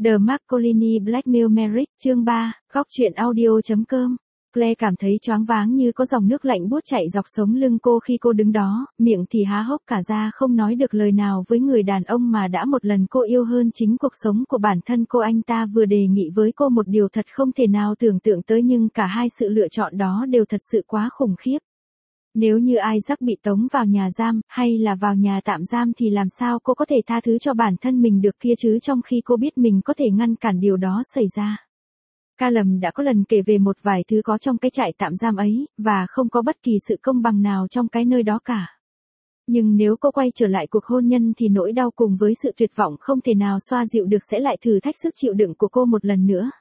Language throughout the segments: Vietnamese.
The Marcolini Blackmail Marriage, chương 3, góc truyện audio.com. Claire cảm thấy choáng váng như có dòng nước lạnh buốt chảy dọc sống lưng cô khi cô đứng đó, miệng thì há hốc cả ra không nói được lời nào với người đàn ông mà đã một lần cô yêu hơn chính cuộc sống của bản thân cô. Anh ta vừa đề nghị với cô một điều thật không thể nào tưởng tượng tới, nhưng cả hai sự lựa chọn đó đều thật sự quá khủng khiếp. Nếu như Isaac bị tống vào nhà giam, hay là vào nhà tạm giam thì làm sao cô có thể tha thứ cho bản thân mình được kia chứ, trong khi cô biết mình có thể ngăn cản điều đó xảy ra. Callum đã có lần kể về một vài thứ có trong cái trại tạm giam ấy, và không có bất kỳ sự công bằng nào trong cái nơi đó cả. Nhưng nếu cô quay trở lại cuộc hôn nhân thì nỗi đau cùng với sự tuyệt vọng không thể nào xoa dịu được sẽ lại thử thách sức chịu đựng của cô một lần nữa.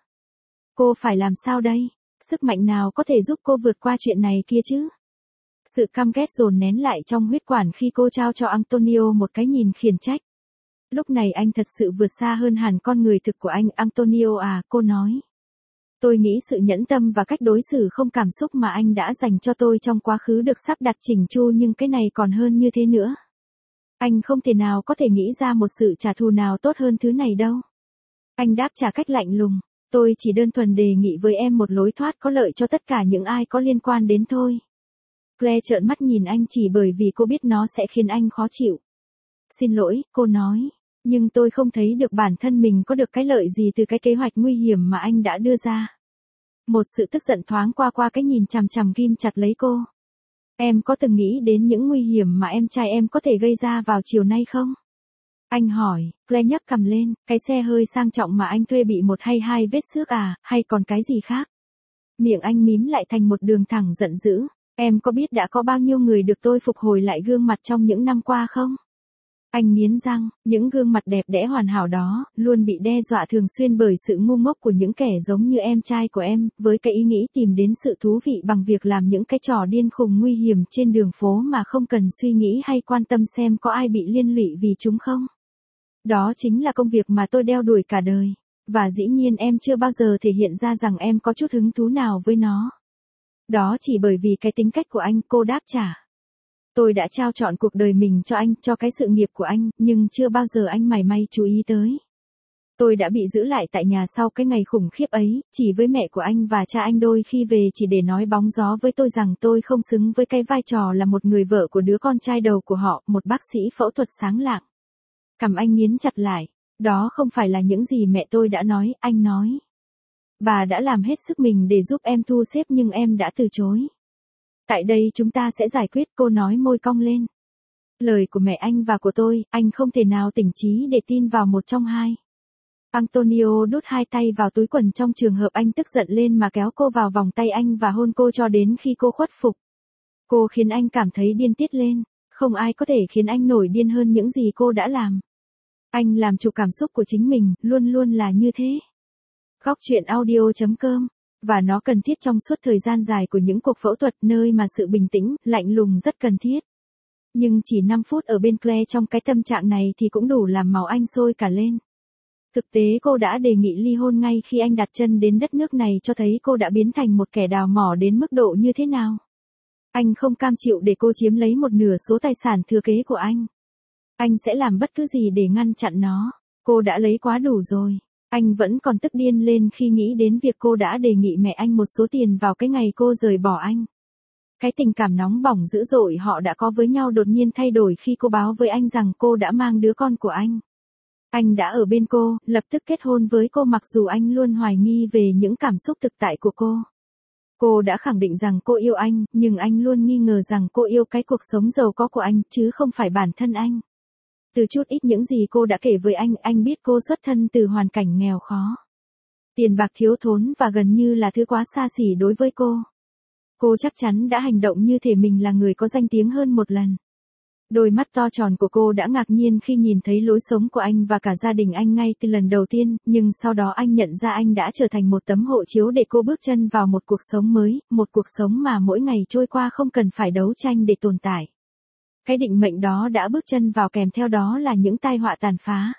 Cô phải làm sao đây? Sức mạnh nào có thể giúp cô vượt qua chuyện này kia chứ? Sự căm ghét dồn nén lại trong huyết quản khi cô trao cho Antonio một cái nhìn khiển trách. Lúc này anh thật sự vượt xa hơn hẳn con người thực của anh. Antonio à, cô nói. Tôi nghĩ sự nhẫn tâm và cách đối xử không cảm xúc mà anh đã dành cho tôi trong quá khứ được sắp đặt chỉnh chu, nhưng cái này còn hơn như thế nữa. Anh không thể nào có thể nghĩ ra một sự trả thù nào tốt hơn thứ này đâu. Anh đáp trả cách lạnh lùng. Tôi chỉ đơn thuần đề nghị với em một lối thoát có lợi cho tất cả những ai có liên quan đến thôi. Claire trợn mắt nhìn anh chỉ bởi vì cô biết nó sẽ khiến anh khó chịu. Xin lỗi, cô nói. Nhưng tôi không thấy được bản thân mình có được cái lợi gì từ cái kế hoạch nguy hiểm mà anh đã đưa ra. Một sự tức giận thoáng qua cái nhìn chằm chằm ghim chặt lấy cô. Em có từng nghĩ đến những nguy hiểm mà em trai em có thể gây ra vào chiều nay không? Anh hỏi. Claire nhấc cằm lên. Cái xe hơi sang trọng mà anh thuê bị một hay hai vết xước à, hay còn cái gì khác? Miệng anh mím lại thành một đường thẳng giận dữ. Em có biết đã có bao nhiêu người được tôi phục hồi lại gương mặt trong những năm qua không? Anh nghiến răng, những gương mặt đẹp đẽ hoàn hảo đó, luôn bị đe dọa thường xuyên bởi sự ngu ngốc của những kẻ giống như em trai của em, với cái ý nghĩ tìm đến sự thú vị bằng việc làm những cái trò điên khùng nguy hiểm trên đường phố mà không cần suy nghĩ hay quan tâm xem có ai bị liên lụy vì chúng không. Đó chính là công việc mà tôi đeo đuổi cả đời, và dĩ nhiên em chưa bao giờ thể hiện ra rằng em có chút hứng thú nào với nó. Đó chỉ bởi vì cái tính cách của anh, cô đáp trả. Tôi đã trao trọn cuộc đời mình cho anh, cho cái sự nghiệp của anh, nhưng chưa bao giờ anh mảy may chú ý tới. Tôi đã bị giữ lại tại nhà sau cái ngày khủng khiếp ấy, chỉ với mẹ của anh và cha anh đôi khi về chỉ để nói bóng gió với tôi rằng tôi không xứng với cái vai trò là một người vợ của đứa con trai đầu của họ, một bác sĩ phẫu thuật sáng lạng. Cằm anh nghiến chặt lại. Đó không phải là những gì mẹ tôi đã nói, anh nói. Bà đã làm hết sức mình để giúp em thu xếp nhưng em đã từ chối. Tại đây chúng ta sẽ giải quyết, cô nói môi cong lên. Lời của mẹ anh và của tôi, anh không thể nào tỉnh trí để tin vào một trong hai. Antonio đút hai tay vào túi quần trong trường hợp anh tức giận lên mà kéo cô vào vòng tay anh và hôn cô cho đến khi cô khuất phục. Cô khiến anh cảm thấy điên tiết lên, không ai có thể khiến anh nổi điên hơn những gì cô đã làm. Anh làm chủ cảm xúc của chính mình, luôn luôn là như thế. Góc truyện audio.com. Và nó cần thiết trong suốt thời gian dài của những cuộc phẫu thuật, nơi mà sự bình tĩnh, lạnh lùng rất cần thiết. Nhưng chỉ 5 phút ở bên Claire trong cái tâm trạng này thì cũng đủ làm máu anh sôi cả lên. Thực tế cô đã đề nghị ly hôn ngay khi anh đặt chân đến đất nước này, cho thấy cô đã biến thành một kẻ đào mỏ đến mức độ như thế nào. Anh không cam chịu để cô chiếm lấy một nửa số tài sản thừa kế của anh. Anh sẽ làm bất cứ gì để ngăn chặn nó. Cô đã lấy quá đủ rồi. Anh vẫn còn tức điên lên khi nghĩ đến việc cô đã đề nghị mẹ anh một số tiền vào cái ngày cô rời bỏ anh. Cái tình cảm nóng bỏng dữ dội họ đã có với nhau đột nhiên thay đổi khi cô báo với anh rằng cô đã mang đứa con của anh. Anh đã ở bên cô, lập tức kết hôn với cô mặc dù anh luôn hoài nghi về những cảm xúc thực tại của cô. Cô đã khẳng định rằng cô yêu anh, nhưng anh luôn nghi ngờ rằng cô yêu cái cuộc sống giàu có của anh, chứ không phải bản thân anh. Từ chút ít những gì cô đã kể với anh biết cô xuất thân từ hoàn cảnh nghèo khó. Tiền bạc thiếu thốn và gần như là thứ quá xa xỉ đối với cô. Cô chắc chắn đã hành động như thể mình là người có danh tiếng hơn một lần. Đôi mắt to tròn của cô đã ngạc nhiên khi nhìn thấy lối sống của anh và cả gia đình anh ngay từ lần đầu tiên, nhưng sau đó anh nhận ra anh đã trở thành một tấm hộ chiếu để cô bước chân vào một cuộc sống mới, một cuộc sống mà mỗi ngày trôi qua không cần phải đấu tranh để tồn tại. Cái định mệnh đó đã bước chân vào, kèm theo đó là những tai họa tàn phá.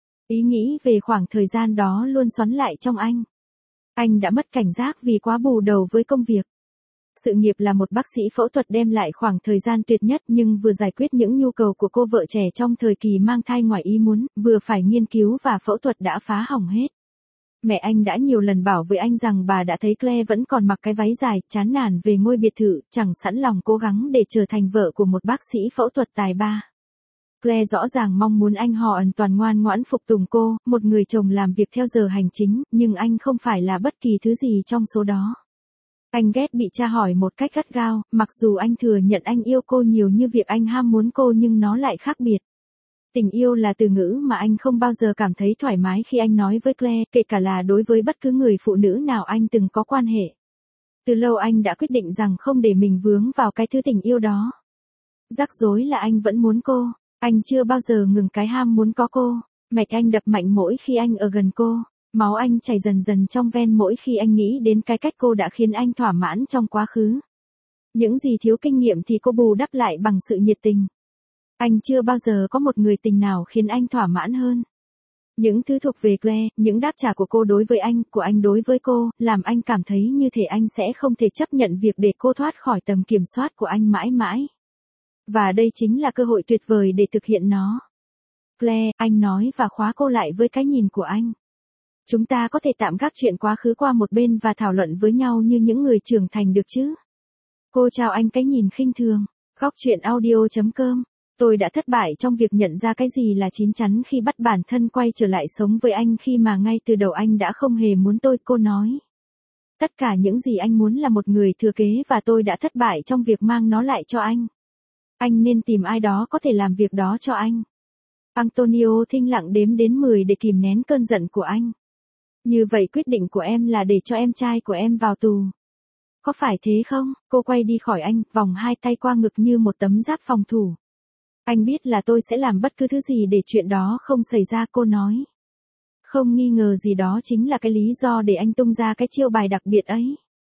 Ý nghĩ về khoảng thời gian đó luôn xoắn lại trong anh. Anh đã mất cảnh giác vì quá bù đầu với công việc. Sự nghiệp là một bác sĩ phẫu thuật đem lại khoảng thời gian tuyệt nhất nhưng vừa giải quyết những nhu cầu của cô vợ trẻ trong thời kỳ mang thai ngoài ý muốn, vừa phải nghiên cứu và phẫu thuật đã phá hỏng hết. Mẹ anh đã nhiều lần bảo với anh rằng bà đã thấy Claire vẫn còn mặc cái váy dài, chán nản về ngôi biệt thự, chẳng sẵn lòng cố gắng để trở thành vợ của một bác sĩ phẫu thuật tài ba. Claire rõ ràng mong muốn anh hoàn toàn ngoan ngoãn phục tùng cô, một người chồng làm việc theo giờ hành chính, nhưng anh không phải là bất kỳ thứ gì trong số đó. Anh ghét bị tra hỏi một cách gắt gao, mặc dù anh thừa nhận anh yêu cô nhiều như việc anh ham muốn cô nhưng nó lại khác biệt. Tình yêu là từ ngữ mà anh không bao giờ cảm thấy thoải mái khi anh nói với Claire, kể cả là đối với bất cứ người phụ nữ nào anh từng có quan hệ. Từ lâu anh đã quyết định rằng không để mình vướng vào cái thứ tình yêu đó. Rắc rối là anh vẫn muốn cô, anh chưa bao giờ ngừng cái ham muốn có cô. Mạch anh đập mạnh mỗi khi anh ở gần cô, máu anh chảy dần dần trong ven mỗi khi anh nghĩ đến cái cách cô đã khiến anh thỏa mãn trong quá khứ. Những gì thiếu kinh nghiệm thì cô bù đắp lại bằng sự nhiệt tình. Anh chưa bao giờ có một người tình nào khiến anh thỏa mãn hơn. Những thứ thuộc về Claire, những đáp trả của cô đối với anh, của anh đối với cô, làm anh cảm thấy như thể anh sẽ không thể chấp nhận việc để cô thoát khỏi tầm kiểm soát của anh mãi mãi. Và đây chính là cơ hội tuyệt vời để thực hiện nó. Claire, anh nói và khóa cô lại với cái nhìn của anh. Chúng ta có thể tạm gác chuyện quá khứ qua một bên và thảo luận với nhau như những người trưởng thành được chứ? Cô chào anh cái nhìn khinh thường. Góc chuyện audio.com. Tôi đã thất bại trong việc nhận ra cái gì là chín chắn khi bắt bản thân quay trở lại sống với anh khi mà ngay từ đầu anh đã không hề muốn tôi, cô nói. Tất cả những gì anh muốn là một người thừa kế và tôi đã thất bại trong việc mang nó lại cho anh. Anh nên tìm ai đó có thể làm việc đó cho anh. Antonio thinh lặng đếm đến 10 để kìm nén cơn giận của anh. Như vậy quyết định của em là để cho em trai của em vào tù. Có phải thế không? Cô quay đi khỏi anh, vòng hai tay qua ngực như một tấm giáp phòng thủ. Anh biết là tôi sẽ làm bất cứ thứ gì để chuyện đó không xảy ra, cô nói. Không nghi ngờ gì đó chính là cái lý do để anh tung ra cái chiêu bài đặc biệt ấy.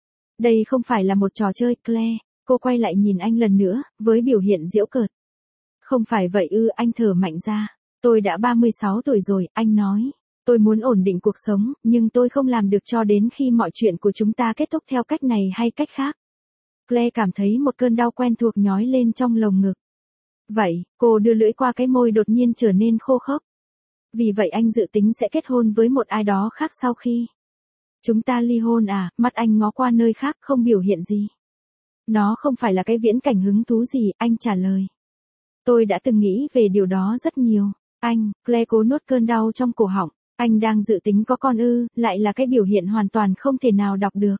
Đây không phải là một trò chơi, Claire. Cô quay lại nhìn anh lần nữa, với biểu hiện giễu cợt. Không phải vậy ư, anh thở mạnh ra. Tôi đã 36 tuổi rồi, anh nói. Tôi muốn ổn định cuộc sống, nhưng tôi không làm được cho đến khi mọi chuyện của chúng ta kết thúc theo cách này hay cách khác. Claire cảm thấy một cơn đau quen thuộc nhói lên trong lồng ngực. Vậy, cô đưa lưỡi qua cái môi đột nhiên trở nên khô khốc. Vì vậy anh dự tính sẽ kết hôn với một ai đó khác sau khi. Chúng ta ly hôn à? Mắt anh ngó qua nơi khác không biểu hiện gì. Nó không phải là cái viễn cảnh hứng thú gì, anh trả lời. Tôi đã từng nghĩ về điều đó rất nhiều. Anh, Claire cố nuốt cơn đau trong cổ họng. Anh đang dự tính có con ư, lại là cái biểu hiện hoàn toàn không thể nào đọc được.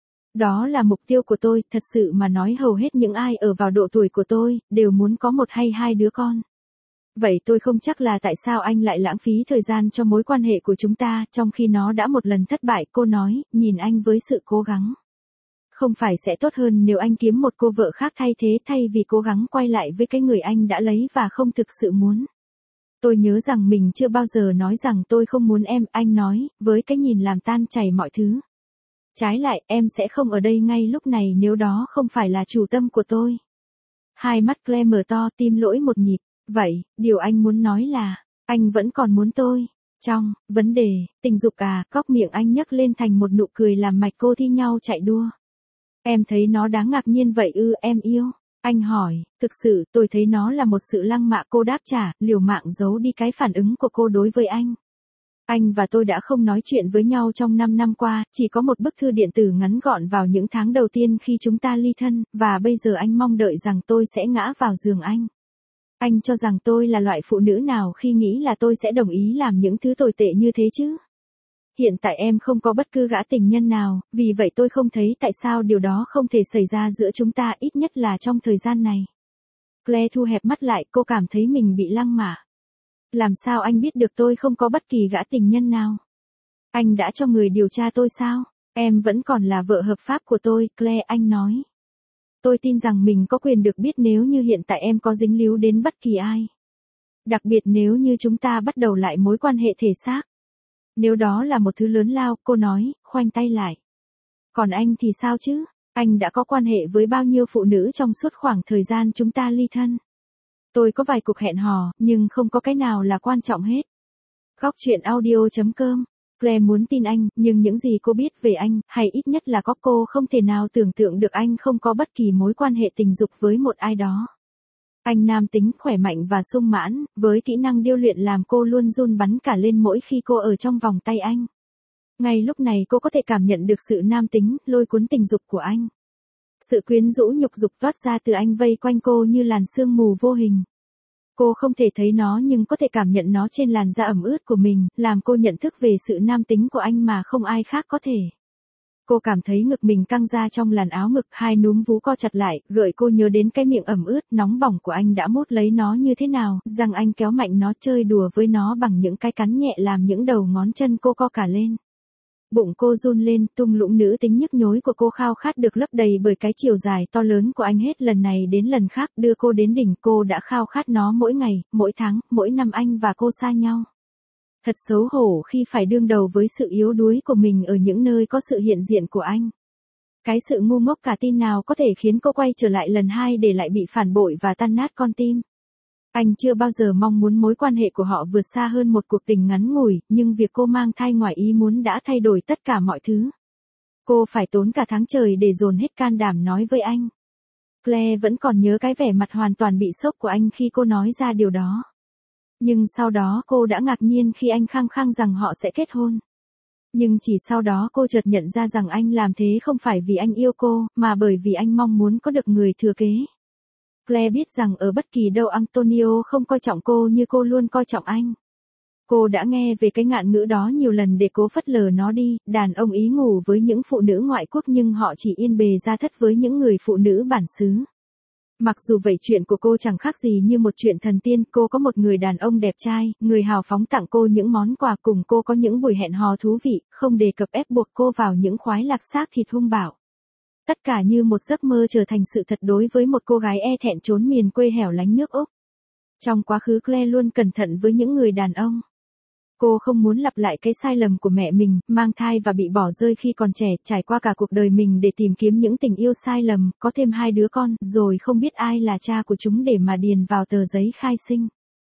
Đó là mục tiêu của tôi, thật sự mà nói hầu hết những ai ở vào độ tuổi của tôi, đều muốn có một hay hai đứa con. Vậy tôi không chắc là tại sao anh lại lãng phí thời gian cho mối quan hệ của chúng ta, trong khi nó đã một lần thất bại, cô nói, nhìn anh với sự cố gắng. Không phải sẽ tốt hơn nếu anh kiếm một cô vợ khác thay thế thay vì cố gắng quay lại với cái người anh đã lấy và không thực sự muốn. Tôi nhớ rằng mình chưa bao giờ nói rằng tôi không muốn em, anh nói, với cái nhìn làm tan chảy mọi thứ. Trái lại, em sẽ không ở đây ngay lúc này nếu đó không phải là chủ tâm của tôi. Hai mắt Claire mở to, tim lỗi một nhịp. Vậy, điều anh muốn nói là, anh vẫn còn muốn tôi. Trong vấn đề tình dục à, cóc miệng anh nhấc lên thành một nụ cười làm mạch cô thi nhau chạy đua. Em thấy nó đáng ngạc nhiên vậy ư, em yêu? Anh hỏi, thực sự tôi thấy nó là một sự lăng mạ, cô đáp trả, liều mạng giấu đi cái phản ứng của cô đối với anh. Anh và tôi đã không nói chuyện với nhau trong 5 năm qua, chỉ có một bức thư điện tử ngắn gọn vào những tháng đầu tiên khi chúng ta ly thân, và bây giờ anh mong đợi rằng tôi sẽ ngã vào giường anh. Anh cho rằng tôi là loại phụ nữ nào khi nghĩ là tôi sẽ đồng ý làm những thứ tồi tệ như thế chứ? Hiện tại em không có bất cứ gã tình nhân nào, vì vậy tôi không thấy tại sao điều đó không thể xảy ra giữa chúng ta, ít nhất là trong thời gian này. Claire thu hẹp mắt lại, cô cảm thấy mình bị lăng mạ. Làm sao anh biết được tôi không có bất kỳ gã tình nhân nào? Anh đã cho người điều tra tôi sao? Em vẫn còn là vợ hợp pháp của tôi, Claire, anh nói. Tôi tin rằng mình có quyền được biết nếu như hiện tại em có dính líu đến bất kỳ ai. Đặc biệt nếu như chúng ta bắt đầu lại mối quan hệ thể xác. Nếu đó là một thứ lớn lao, cô nói, khoanh tay lại. Còn anh thì sao chứ? Anh đã có quan hệ với bao nhiêu phụ nữ trong suốt khoảng thời gian chúng ta ly thân? Tôi có vài cuộc hẹn hò, nhưng không có cái nào là quan trọng hết. Góc chuyện audio.com Claire muốn tin anh, nhưng những gì cô biết về anh, hay ít nhất là có cô không thể nào tưởng tượng được anh không có bất kỳ mối quan hệ tình dục với một ai đó. Anh nam tính, khỏe mạnh và sung mãn, với kỹ năng điêu luyện làm cô luôn run bắn cả lên mỗi khi cô ở trong vòng tay anh. Ngay lúc này cô có thể cảm nhận được sự nam tính, lôi cuốn tình dục của anh. Sự quyến rũ nhục dục toát ra từ anh vây quanh cô như làn sương mù vô hình. Cô không thể thấy nó nhưng có thể cảm nhận nó trên làn da ẩm ướt của mình, làm cô nhận thức về sự nam tính của anh mà không ai khác có thể. Cô cảm thấy ngực mình căng ra trong làn áo ngực, hai núm vú co chặt lại, gợi cô nhớ đến cái miệng ẩm ướt, nóng bỏng của anh đã mút lấy nó như thế nào, rằng anh kéo mạnh nó, chơi đùa với nó bằng những cái cắn nhẹ làm những đầu ngón chân cô co cả lên. Bụng cô run lên, tung lũng nữ tính nhức nhối của cô khao khát được lấp đầy bởi cái chiều dài to lớn của anh, hết lần này đến lần khác đưa cô đến đỉnh. Cô đã khao khát nó mỗi ngày, mỗi tháng, mỗi năm anh và cô xa nhau. Thật xấu hổ khi phải đương đầu với sự yếu đuối của mình ở những nơi có sự hiện diện của anh. Cái sự ngu ngốc cả tin nào có thể khiến cô quay trở lại lần hai để lại bị phản bội và tan nát con tim. Anh chưa bao giờ mong muốn mối quan hệ của họ vượt xa hơn một cuộc tình ngắn ngủi, nhưng việc cô mang thai ngoài ý muốn đã thay đổi tất cả mọi thứ. Cô phải tốn cả tháng trời để dồn hết can đảm nói với anh. Claire vẫn còn nhớ cái vẻ mặt hoàn toàn bị sốc của anh khi cô nói ra điều đó. Nhưng sau đó cô đã ngạc nhiên khi anh khăng khăng rằng họ sẽ kết hôn. Nhưng chỉ sau đó cô chợt nhận ra rằng anh làm thế không phải vì anh yêu cô, mà bởi vì anh mong muốn có được người thừa kế. Claire biết rằng ở bất kỳ đâu Antonio không coi trọng cô như cô luôn coi trọng anh. Cô đã nghe về cái ngạn ngữ đó nhiều lần để cố phớt lờ nó đi, đàn ông ý ngủ với những phụ nữ ngoại quốc nhưng họ chỉ yên bề ra thất với những người phụ nữ bản xứ. Mặc dù vậy chuyện của cô chẳng khác gì như một chuyện thần tiên, cô có một người đàn ông đẹp trai, người hào phóng tặng cô những món quà, cùng cô có những buổi hẹn hò thú vị, không đề cập ép buộc cô vào những khoái lạc xác thịt hung bạo. Tất cả như một giấc mơ trở thành sự thật đối với một cô gái e thẹn trốn miền quê hẻo lánh nước Úc. Trong quá khứ Claire luôn cẩn thận với những người đàn ông. Cô không muốn lặp lại cái sai lầm của mẹ mình, mang thai và bị bỏ rơi khi còn trẻ, trải qua cả cuộc đời mình để tìm kiếm những tình yêu sai lầm, có thêm 2 đứa con, rồi không biết ai là cha của chúng để mà điền vào tờ giấy khai sinh.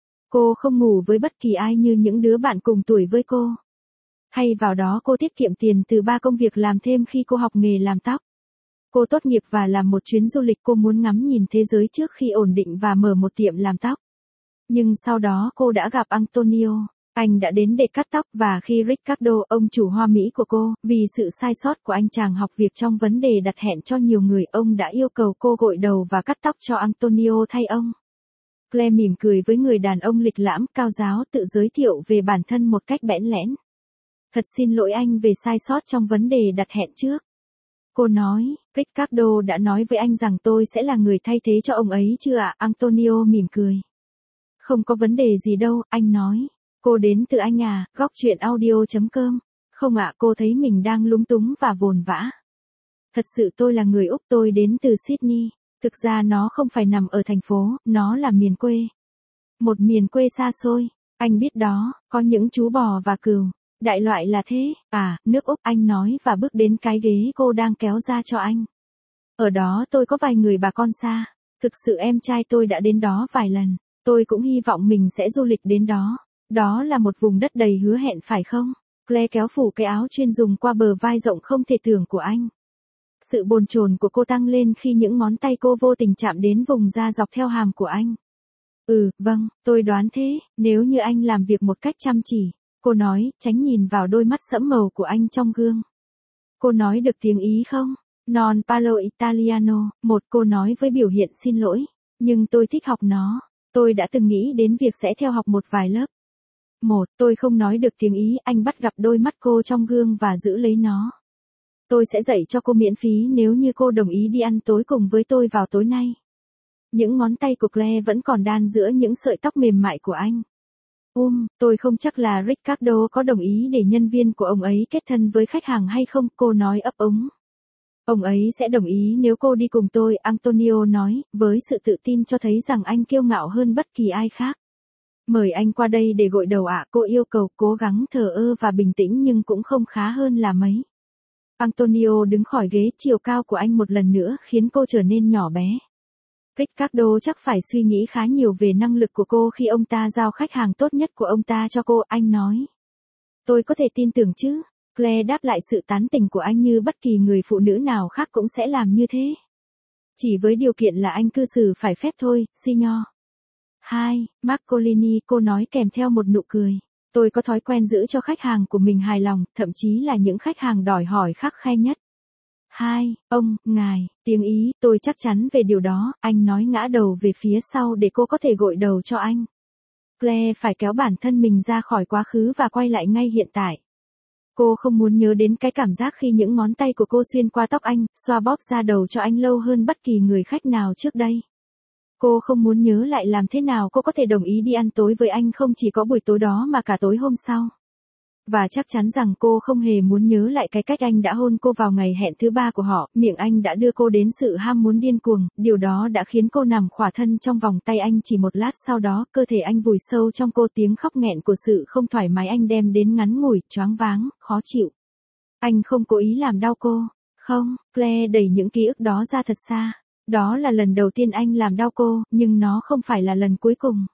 Cô không ngủ với bất kỳ ai như những đứa bạn cùng tuổi với cô. Thay vào đó cô tiết kiệm tiền từ 3 công việc làm thêm khi cô học nghề làm tóc. Cô tốt nghiệp và làm một chuyến du lịch, cô muốn ngắm nhìn thế giới trước khi ổn định và mở một tiệm làm tóc. Nhưng sau đó cô đã gặp Antonio. Anh đã đến để cắt tóc và khi Ricardo, ông chủ hoa Mỹ của cô, vì sự sai sót của anh chàng học việc trong vấn đề đặt hẹn cho nhiều người, ông đã yêu cầu cô gội đầu và cắt tóc cho Antonio thay ông. Claire mỉm cười với người đàn ông lịch lãm, cao giáo, tự giới thiệu về bản thân một cách bẽn lẽn. Thật xin lỗi anh về sai sót trong vấn đề đặt hẹn trước. Cô nói, Ricardo đã nói với anh rằng tôi sẽ là người thay thế cho ông ấy chưa ạ? Antonio mỉm cười. Không có vấn đề gì đâu, anh nói. Cô đến từ anh à, góc chuyện audio.com. Không ạ, cô thấy mình đang lúng túng và vồn vã. Thật sự tôi là người Úc, tôi đến từ Sydney. Thực ra nó không phải nằm ở thành phố, nó là miền quê. Một miền quê xa xôi. Anh biết đó, có những chú bò và cừu. Đại loại là thế, à, nước Úc, anh nói và bước đến cái ghế cô đang kéo ra cho anh. Ở đó tôi có vài người bà con xa. Thực sự em trai tôi đã đến đó vài lần. Tôi cũng hy vọng mình sẽ du lịch đến đó. Đó là một vùng đất đầy hứa hẹn phải không? Claire kéo phủ cái áo chuyên dùng qua bờ vai rộng không thể tưởng của anh. Sự bồn chồn của cô tăng lên khi những ngón tay cô vô tình chạm đến vùng da dọc theo hàm của anh. Vâng, tôi đoán thế, nếu như anh làm việc một cách chăm chỉ. Cô nói, tránh nhìn vào đôi mắt sẫm màu của anh trong gương. Cô nói được tiếng Ý không? Non parlo italiano, cô nói với biểu hiện xin lỗi. Nhưng tôi thích học nó. Tôi đã từng nghĩ đến việc sẽ theo học một vài lớp. Tôi không nói được tiếng Ý, anh bắt gặp đôi mắt cô trong gương và giữ lấy nó. Tôi sẽ dạy cho cô miễn phí nếu như cô đồng ý đi ăn tối cùng với tôi vào tối nay. Những ngón tay của Claire vẫn còn đan giữa những sợi tóc mềm mại của anh. Tôi không chắc là Ricardo có đồng ý để nhân viên của ông ấy kết thân với khách hàng hay không, cô nói ấp úng. Ông ấy sẽ đồng ý nếu cô đi cùng tôi, Antonio nói, với sự tự tin cho thấy rằng anh kiêu ngạo hơn bất kỳ ai khác. Mời anh qua đây để gội đầu ạ, cô yêu cầu, cố gắng thờ ơ và bình tĩnh nhưng cũng không khá hơn là mấy. Antonio đứng khỏi ghế, chiều cao của anh một lần nữa khiến cô trở nên nhỏ bé. Ricardo chắc phải suy nghĩ khá nhiều về năng lực của cô khi ông ta giao khách hàng tốt nhất của ông ta cho cô, anh nói. Tôi có thể tin tưởng chứ? Claire đáp lại sự tán tỉnh của anh như bất kỳ người phụ nữ nào khác cũng sẽ làm như thế. Chỉ với điều kiện là anh cư xử phải phép thôi, Signor. 2. Marcolini, cô nói kèm theo một nụ cười. Tôi có thói quen giữ cho khách hàng của mình hài lòng, thậm chí là những khách hàng đòi hỏi khắt khe nhất. 2. Ông, ngài, tiếng Ý, tôi chắc chắn về điều đó, anh nói ngã đầu về phía sau để cô có thể gội đầu cho anh. Claire phải kéo bản thân mình ra khỏi quá khứ và quay lại ngay hiện tại. Cô không muốn nhớ đến cái cảm giác khi những ngón tay của cô xuyên qua tóc anh, xoa bóp da đầu cho anh lâu hơn bất kỳ người khách nào trước đây. Cô không muốn nhớ lại làm thế nào cô có thể đồng ý đi ăn tối với anh không chỉ có buổi tối đó mà cả tối hôm sau. Và chắc chắn rằng cô không hề muốn nhớ lại cái cách anh đã hôn cô vào ngày hẹn thứ 3 của họ, miệng anh đã đưa cô đến sự ham muốn điên cuồng, điều đó đã khiến cô nằm khỏa thân trong vòng tay anh chỉ một lát sau đó, cơ thể anh vùi sâu trong cô, tiếng khóc nghẹn của sự không thoải mái anh đem đến ngắn ngủi, choáng váng, khó chịu. Anh không cố ý làm đau cô. Không, Claire đẩy những ký ức đó ra thật xa. Đó là lần đầu tiên anh làm đau cô, nhưng nó không phải là lần cuối cùng.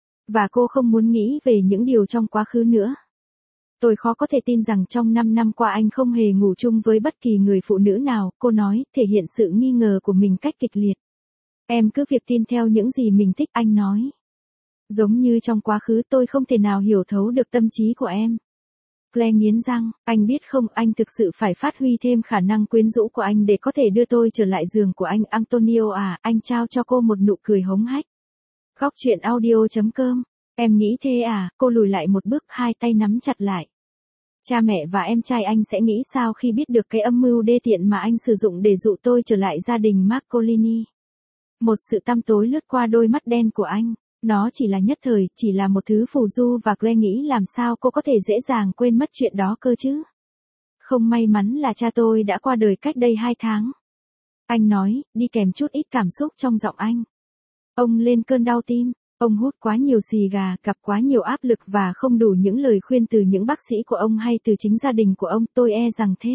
Và cô không muốn nghĩ về những điều trong quá khứ nữa. Tôi khó có thể tin rằng trong 5 năm qua anh không hề ngủ chung với bất kỳ người phụ nữ nào, cô nói, thể hiện sự nghi ngờ của mình cách kịch liệt. Em cứ việc tin theo những gì mình thích, anh nói. Giống như trong quá khứ tôi không thể nào hiểu thấu được tâm trí của em. Claire nghiến răng, anh biết không, anh thực sự phải phát huy thêm khả năng quyến rũ của anh để có thể đưa tôi trở lại giường của anh. Antonio à, anh trao cho cô một nụ cười hống hách. Góc truyện audio.com. Em nghĩ thế à? Cô lùi lại một bước, hai tay nắm chặt lại. Cha mẹ và em trai anh sẽ nghĩ sao khi biết được cái âm mưu đê tiện mà anh sử dụng để dụ tôi trở lại gia đình Marcolini? Một sự tăm tối lướt qua đôi mắt đen của anh. Nó chỉ là nhất thời, chỉ là một thứ phù du và Claire nghĩ làm sao cô có thể dễ dàng quên mất chuyện đó cơ chứ? Không may mắn là cha tôi đã qua đời cách đây 2 tháng. Anh nói, đi kèm chút ít cảm xúc trong giọng anh. Ông lên cơn đau tim. Ông hút quá nhiều xì gà, gặp quá nhiều áp lực và không đủ những lời khuyên từ những bác sĩ của ông hay từ chính gia đình của ông, tôi e rằng thế.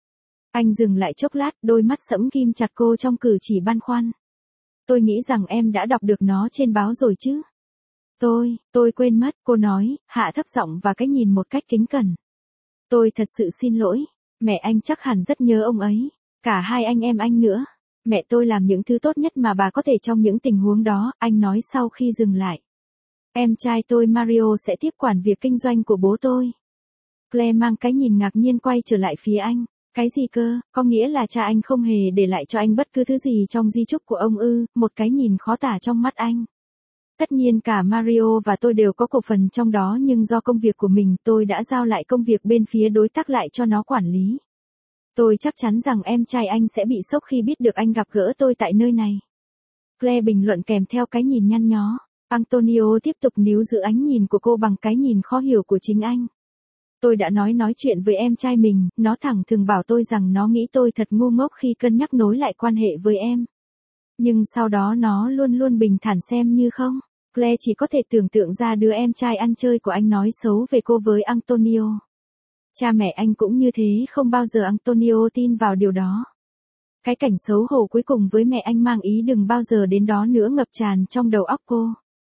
Anh dừng lại chốc lát, đôi mắt sẫm ghim chặt cô trong cử chỉ băn khoăn. Tôi nghĩ rằng em đã đọc được nó trên báo rồi chứ. Tôi quên mất, cô nói, hạ thấp giọng và cái nhìn một cách kính cẩn. Tôi thật sự xin lỗi, mẹ anh chắc hẳn rất nhớ ông ấy, cả hai anh em anh nữa. Mẹ tôi làm những thứ tốt nhất mà bà có thể trong những tình huống đó, anh nói sau khi dừng lại. Em trai tôi Mario sẽ tiếp quản việc kinh doanh của bố tôi. Claire mang cái nhìn ngạc nhiên quay trở lại phía anh. Cái gì cơ, có nghĩa là cha anh không hề để lại cho anh bất cứ thứ gì trong di chúc của ông ư? Một cái nhìn khó tả trong mắt anh. Tất nhiên cả Mario và tôi đều có cổ phần trong đó nhưng do công việc của mình tôi đã giao lại công việc bên phía đối tác lại cho nó quản lý. Tôi chắc chắn rằng em trai anh sẽ bị sốc khi biết được anh gặp gỡ tôi tại nơi này. Claire bình luận kèm theo cái nhìn nhăn nhó. Antonio tiếp tục níu giữ ánh nhìn của cô bằng cái nhìn khó hiểu của chính anh. Tôi đã nói chuyện với em trai mình, nó thẳng thừng bảo tôi rằng nó nghĩ tôi thật ngu ngốc khi cân nhắc nối lại quan hệ với em. Nhưng sau đó nó luôn luôn bình thản xem như không. Claire chỉ có thể tưởng tượng ra đứa em trai ăn chơi của anh nói xấu về cô với Antonio. Cha mẹ anh cũng như thế, không bao giờ Antonio tin vào điều đó. Cái cảnh xấu hổ cuối cùng với mẹ anh mang ý đừng bao giờ đến đó nữa ngập tràn trong đầu óc cô.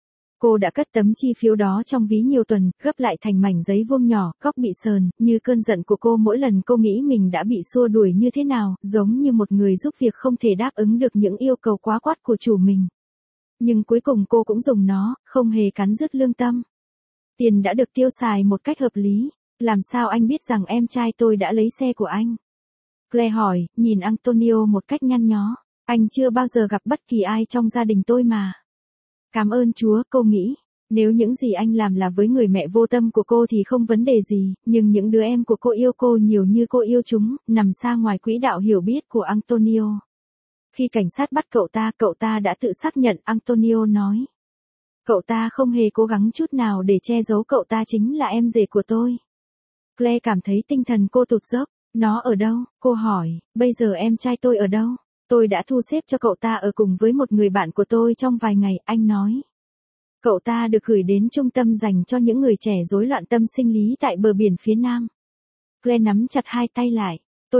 Cô đã cất tấm chi phiếu đó trong ví nhiều tuần, gấp lại thành mảnh giấy vuông nhỏ, góc bị sờn, như cơn giận của cô mỗi lần cô nghĩ mình đã bị xua đuổi như thế nào, giống như một người giúp việc không thể đáp ứng được những yêu cầu quá quát của chủ mình. Nhưng cuối cùng cô cũng dùng nó, không hề cắn rứt lương tâm. Tiền đã được tiêu xài một cách hợp lý. Làm sao anh biết rằng em trai tôi đã lấy xe của anh? Claire hỏi, nhìn Antonio một cách nhăn nhó. Anh chưa bao giờ gặp bất kỳ ai trong gia đình tôi mà. Cảm ơn Chúa, cô nghĩ. Nếu những gì anh làm là với người mẹ vô tâm của cô thì không vấn đề gì, nhưng những đứa em của cô yêu cô nhiều như cô yêu chúng, nằm xa ngoài quỹ đạo hiểu biết của Antonio. Khi cảnh sát bắt cậu ta đã tự xác nhận, Antonio nói. Cậu ta không hề cố gắng chút nào để che giấu cậu ta chính là em rể của tôi. Claire cảm thấy tinh thần cô tụt dốc. Nó ở đâu? Cô hỏi, bây giờ em trai tôi ở đâu? Tôi đã thu xếp cho cậu ta ở cùng với một người bạn của tôi trong vài ngày, anh nói. Cậu ta được gửi đến trung tâm dành cho những người trẻ rối loạn tâm sinh lý tại bờ biển phía Nam. Claire nắm chặt hai tay lại. Tôi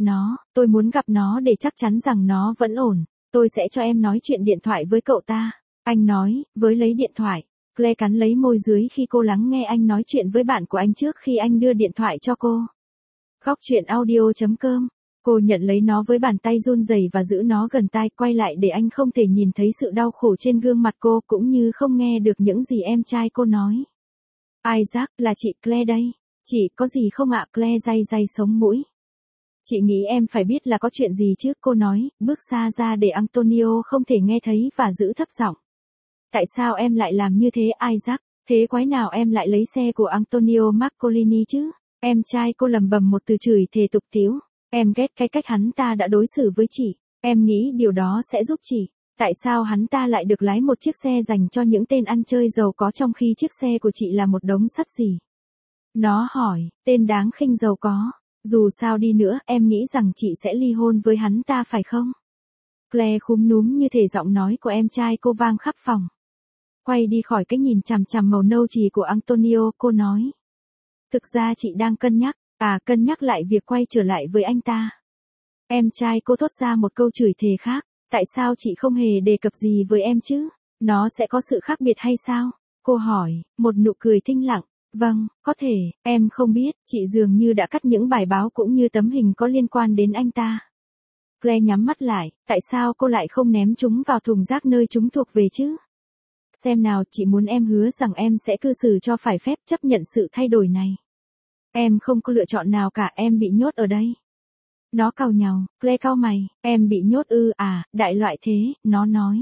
muốn gặp nó để chắc chắn rằng nó vẫn ổn. Tôi sẽ cho em nói chuyện điện thoại với cậu ta. Anh nói, với lấy điện thoại. Claire cắn lấy môi dưới khi cô lắng nghe anh nói chuyện với bạn của anh trước khi anh đưa điện thoại cho cô. Góc chuyện audio.com. Cô nhận lấy nó với bàn tay run rẩy và giữ nó gần tai, quay lại để anh không thể nhìn thấy sự đau khổ trên gương mặt cô cũng như không nghe được những gì em trai cô nói. Isaac, là chị Claire đây. Chị, có gì không ạ? Claire day day sống mũi. Chị nghĩ em phải biết là có chuyện gì chứ, cô nói, bước xa ra để Antonio không thể nghe thấy và giữ thấp giọng. Tại sao em lại làm như thế Isaac? Thế quái nào em lại lấy xe của Antonio Marcolini chứ? Em trai cô lầm bầm một từ chửi thề tục tĩu. Em ghét cái cách hắn ta đã đối xử với chị. Em nghĩ điều đó sẽ giúp chị. Tại sao hắn ta lại được lái một chiếc xe dành cho những tên ăn chơi giàu có trong khi chiếc xe của chị là một đống sắt gì? Nó hỏi, tên đáng khinh giàu có. Dù sao đi nữa, em nghĩ rằng chị sẽ ly hôn với hắn ta phải không? Claire khúm núm như thể giọng nói của em trai cô vang khắp phòng. Quay đi khỏi cái nhìn chằm chằm màu nâu chì của Antonio, cô nói. Thực ra chị đang cân nhắc lại việc quay trở lại với anh ta. Em trai cô thốt ra một câu chửi thề khác. Tại sao chị không hề đề cập gì với em chứ? Nó sẽ có sự khác biệt hay sao? Cô hỏi, một nụ cười thinh lặng. Vâng, có thể, em không biết, chị dường như đã cắt những bài báo cũng như tấm hình có liên quan đến anh ta. Claire nhắm mắt lại, tại sao cô lại không ném chúng vào thùng rác nơi chúng thuộc về chứ? Xem nào, chị muốn em hứa rằng em sẽ cư xử cho phải phép, chấp nhận sự thay đổi này. Em không có lựa chọn nào cả, em bị nhốt ở đây. Nó cau nhàu, Claire cau mày, em bị nhốt ư? À, đại loại thế, nó nói.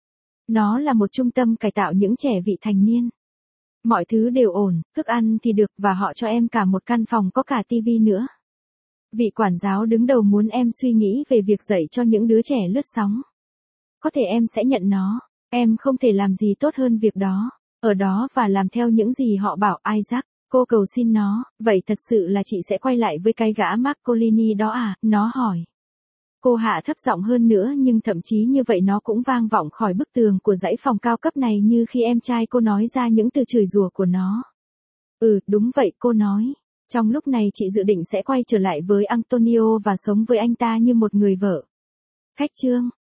Nó là một trung tâm cải tạo những trẻ vị thành niên. Mọi thứ đều ổn, thức ăn thì được và họ cho em cả một căn phòng có cả tivi nữa. Vị quản giáo đứng đầu muốn em suy nghĩ về việc dạy cho những đứa trẻ lướt sóng. Có thể em sẽ nhận nó, em không thể làm gì tốt hơn việc đó. Ở đó và làm theo những gì họ bảo Isaac. Cô cầu xin nó, vậy thật sự là chị sẽ quay lại với cái gã Marcolini đó à? Nó hỏi. Cô hạ thấp giọng hơn nữa nhưng thậm chí như vậy nó cũng vang vọng khỏi bức tường của dãy phòng cao cấp này như khi em trai cô nói ra những từ chửi rủa của nó. Đúng vậy, cô nói. Trong lúc này chị dự định sẽ quay trở lại với Antonio và sống với anh ta như một người vợ. Khách chương.